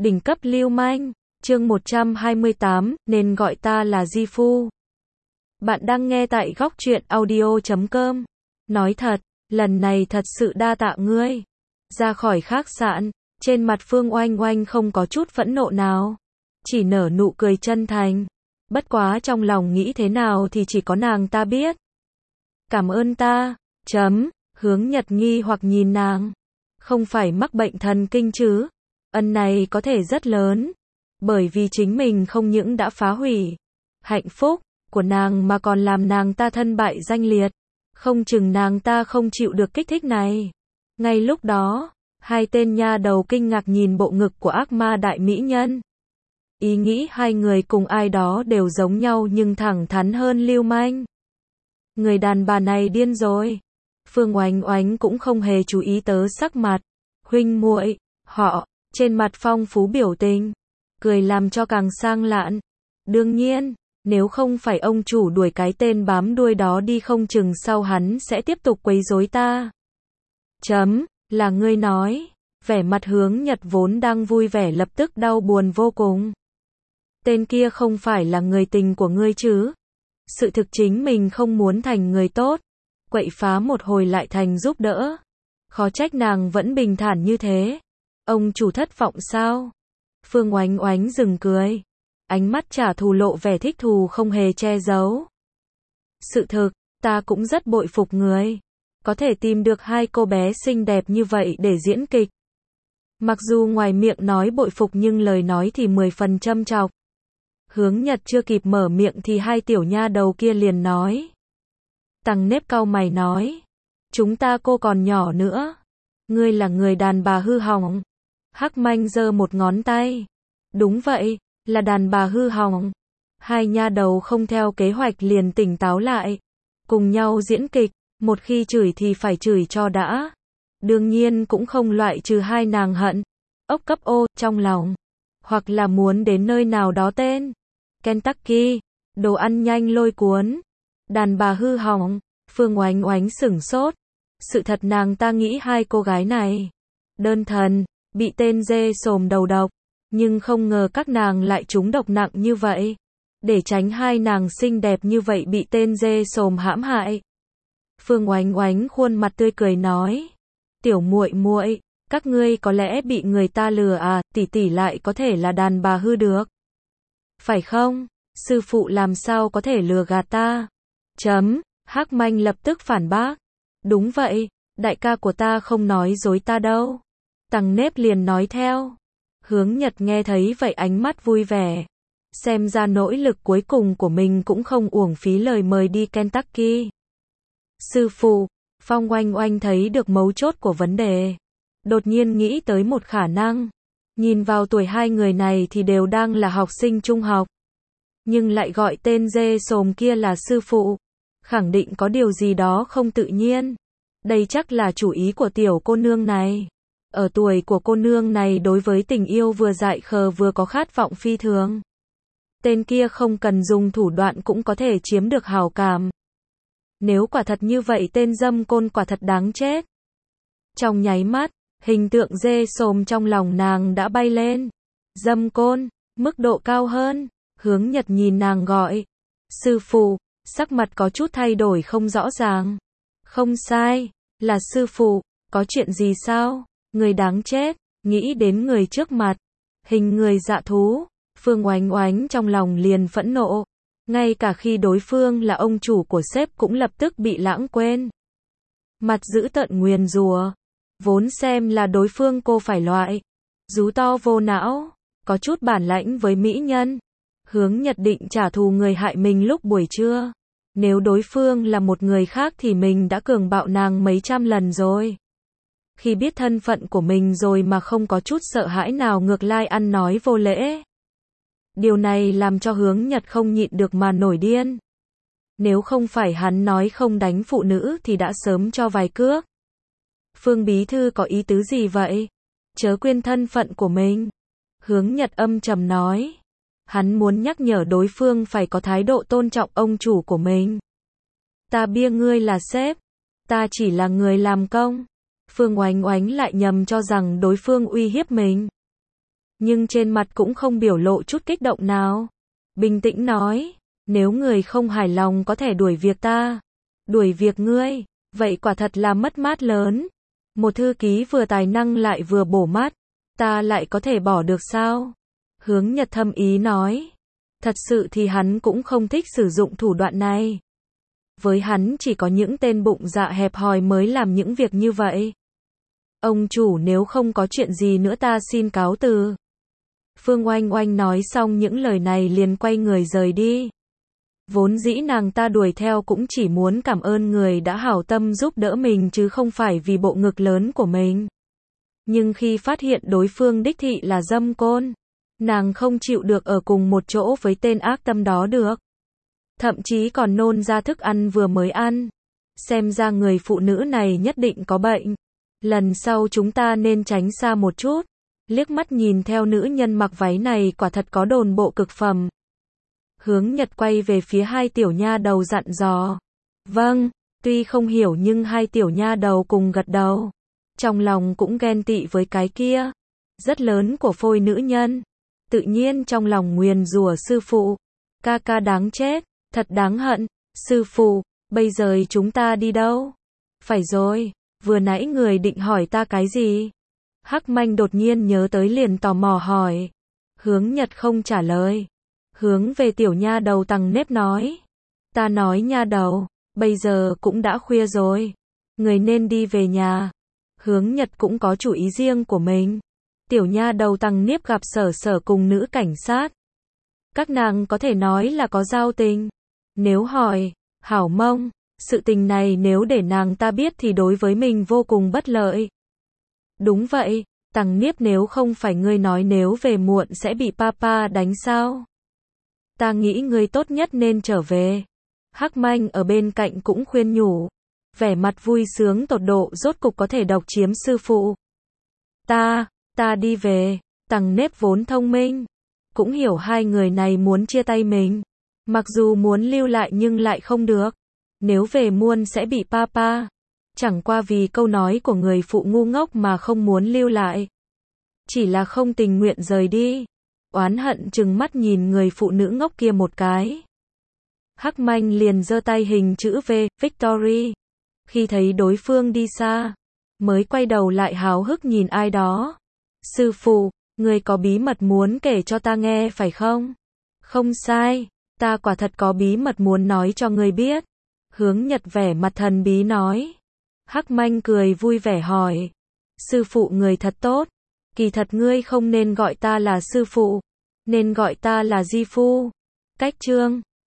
Đỉnh cấp lưu manh, chương 128, nên gọi ta là Di Phu. Bạn đang nghe tại góc truyện audio.com. Nói thật, lần này thật sự đa tạ ngươi. Ra khỏi khách sạn, trên mặt Phương Oanh Oanh không có chút phẫn nộ nào, chỉ nở nụ cười chân thành. Bất quá trong lòng nghĩ thế nào thì chỉ có nàng ta biết. Cảm ơn ta, Hướng Nhật nghi hoặc nhìn nàng. Không phải mắc bệnh thần kinh chứ? Ân này có thể rất lớn, bởi vì chính mình không những đã phá hủy hạnh phúc của nàng mà còn làm nàng ta thân bại danh liệt. Không chừng nàng ta không chịu được kích thích này. Ngay lúc đó, hai tên nha đầu kinh ngạc nhìn bộ ngực của ác ma đại mỹ nhân. Ý nghĩ hai người cùng ai đó đều giống nhau nhưng thẳng thắn hơn lưu manh. Người đàn bà này điên rồi. Phương Oanh Oanh cũng không hề chú ý tới sắc mặt huynh muội họ, trên mặt phong phú biểu tình, cười làm cho càng sang lạn. Đương nhiên, nếu không phải ông chủ đuổi cái tên bám đuôi đó đi không chừng sau hắn sẽ tiếp tục quấy rối ta. Là ngươi nói. Vẻ mặt Hướng Nhật vốn đang vui vẻ lập tức đau buồn vô cùng. Tên kia không phải là người tình của ngươi chứ? Sự thực chính mình không muốn thành người tốt, quậy phá một hồi lại thành giúp đỡ. Khó trách nàng vẫn bình thản như thế. Ông chủ thất vọng sao? Phương Oanh Oanh dừng cười, ánh mắt trả thù lộ vẻ thích thú không hề che giấu. Sự thực, ta cũng rất bội phục người, có thể tìm được hai cô bé xinh đẹp như vậy để diễn kịch. Mặc dù ngoài miệng nói bội phục nhưng lời nói thì 10 phần châm chọc. Hướng Nhật chưa kịp mở miệng thì hai tiểu nha đầu kia liền nói. Tằng nếp cau mày nói, chúng ta cô còn nhỏ nữa, ngươi là người đàn bà hư hỏng. Hắc manh giơ một ngón tay. Đúng vậy, là đàn bà hư hỏng. Hai nha đầu không theo kế hoạch liền tỉnh táo lại, cùng nhau diễn kịch, một khi chửi thì phải chửi cho đã. Đương nhiên cũng không loại trừ hai nàng hận ốc cấp ô trong lòng, hoặc là muốn đến nơi nào đó tên Kentucky, đồ ăn nhanh lôi cuốn. Đàn bà hư hỏng. Phương Oanh Oanh sửng sốt. Sự thật nàng ta nghĩ hai cô gái này đơn thuần bị tên dê xồm đầu độc, nhưng không ngờ các nàng lại trúng độc nặng như vậy. Để tránh hai nàng xinh đẹp như vậy bị tên dê xồm hãm hại, Phương Oanh Oanh khuôn mặt tươi cười nói, tiểu muội muội, các ngươi có lẽ bị người ta lừa à, tỷ tỷ lại có thể là đàn bà hư được. Phải không? Sư phụ làm sao có thể lừa gạt ta? Hắc manh lập tức phản bác. Đúng vậy, đại ca của ta không nói dối ta đâu. Tằng nếp liền nói theo. Hướng Nhật nghe thấy vậy ánh mắt vui vẻ. Xem ra nỗ lực cuối cùng của mình cũng không uổng phí lời mời đi Kentucky. Sư phụ, Phong Oanh Oanh thấy được mấu chốt của vấn đề. Đột nhiên nghĩ tới một khả năng. Nhìn vào tuổi hai người này thì đều đang là học sinh trung học, nhưng lại gọi tên dê xồm kia là sư phụ. Khẳng định có điều gì đó không tự nhiên. Đây chắc là chủ ý của tiểu cô nương này. Ở tuổi của cô nương này đối với tình yêu vừa dại khờ vừa có khát vọng phi thường. Tên kia không cần dùng thủ đoạn cũng có thể chiếm được hảo cảm. Nếu quả thật như vậy tên dâm côn quả thật đáng chết. Trong nháy mắt, hình tượng dê xồm trong lòng nàng đã bay lên. Dâm côn, mức độ cao hơn. Hướng Nhật nhìn nàng gọi. Sư phụ, sắc mặt có chút thay đổi không rõ ràng. Không sai, là sư phụ, có chuyện gì sao? Người đáng chết, nghĩ đến người trước mặt. Hình người dạ thú, Phương Oanh Oanh trong lòng liền phẫn nộ. Ngay cả khi đối phương là ông chủ của sếp cũng lập tức bị lãng quên. Mặt dữ tợn nguyền rủa. Vốn xem là đối phương cô phải loại rú to vô não, có chút bản lãnh với mỹ nhân. Hướng Nhật định trả thù người hại mình lúc buổi trưa. Nếu đối phương là một người khác thì mình đã cường bạo nàng mấy trăm lần rồi. Khi biết thân phận của mình rồi mà không có chút sợ hãi nào ngược lại ăn nói vô lễ. Điều này làm cho Hướng Nhật không nhịn được mà nổi điên. Nếu không phải hắn nói không đánh phụ nữ thì đã sớm cho vài cước. Phương bí thư có ý tứ gì vậy? Chớ quên thân phận của mình. Hướng Nhật âm trầm nói. Hắn muốn nhắc nhở đối phương phải có thái độ tôn trọng ông chủ của mình. Ta bia ngươi là sếp, ta chỉ là người làm công. Phương Oanh Oanh lại nhầm cho rằng đối phương uy hiếp mình. nhưng trên mặt cũng không biểu lộ chút kích động nào. Bình tĩnh nói, nếu người không hài lòng có thể đuổi việc ta, đuổi việc ngươi, vậy quả thật là mất mát lớn. Một thư ký vừa tài năng lại vừa bổ mắt, ta lại có thể bỏ được sao? Hướng Nhật thâm ý nói, thật sự thì hắn cũng không thích sử dụng thủ đoạn này. Với hắn chỉ có những tên bụng dạ hẹp hòi mới làm những việc như vậy. Ông chủ, nếu không có chuyện gì nữa ta xin cáo từ. Phương Oanh Oanh nói xong những lời này liền quay người rời đi. Vốn dĩ nàng ta đuổi theo cũng chỉ muốn cảm ơn người đã hảo tâm giúp đỡ mình chứ không phải vì bộ ngực lớn của mình. Nhưng khi phát hiện đối phương đích thị là dâm côn, nàng không chịu được ở cùng một chỗ với tên ác tâm đó được. Thậm chí còn nôn ra thức ăn vừa mới ăn. Xem ra người phụ nữ này nhất định có bệnh. Lần sau chúng ta nên tránh xa một chút. Liếc mắt nhìn theo nữ nhân mặc váy này quả thật có đồn bộ cực phẩm. Hướng Nhật quay về phía hai tiểu nha đầu dặn dò. Vâng, tuy không hiểu nhưng hai tiểu nha đầu cùng gật đầu. Trong lòng cũng ghen tị với cái kia rất lớn của phôi nữ nhân. Tự nhiên trong lòng nguyền rủa sư phụ. Ca ca đáng chết, thật đáng hận. Sư phụ, bây giờ chúng ta đi đâu? Phải rồi, vừa nãy người định hỏi ta cái gì? Hắc Manh đột nhiên nhớ tới liền tò mò hỏi. Hướng Nhật không trả lời. Hướng về tiểu nha đầu Tằng Nếp nói. Ta nói nha đầu, bây giờ cũng đã khuya rồi. Người nên đi về nhà. Hướng Nhật cũng có chủ ý riêng của mình. Tiểu nha đầu Tằng Nếp gặp Sở Sở cùng nữ cảnh sát. Các nàng có thể nói là có giao tình. Nếu hỏi, Hảo Mông, sự tình này nếu để nàng ta biết thì đối với mình vô cùng bất lợi. Đúng vậy, Tằng Niếp, nếu không phải ngươi nói nếu về muộn sẽ bị papa đánh sao? Ta nghĩ ngươi tốt nhất nên trở về. Hắc Manh ở bên cạnh cũng khuyên nhủ. Vẻ mặt vui sướng tột độ, rốt cục có thể độc chiếm sư phụ. Ta đi về. Tằng Nếp vốn thông minh, cũng hiểu hai người này muốn chia tay mình. Mặc dù muốn lưu lại nhưng lại không được. Nếu về muộn sẽ bị papa. Chẳng qua vì câu nói của người phụ ngu ngốc mà không muốn lưu lại. Chỉ là không tình nguyện rời đi. Oán hận trừng mắt nhìn người phụ nữ ngốc kia một cái. Hắc Manh liền giơ tay hình chữ V, Victory. Khi thấy đối phương đi xa, mới quay đầu lại háo hức nhìn ai đó. Sư phụ, người có bí mật muốn kể cho ta nghe phải không? Không sai, ta quả thật có bí mật muốn nói cho người biết. Hướng Nhật vẻ mặt thần bí nói. Hắc Manh cười vui vẻ hỏi. Sư phụ người thật tốt. Kỳ thật ngươi không nên gọi ta là sư phụ, nên gọi ta là Di Phu. Cách chương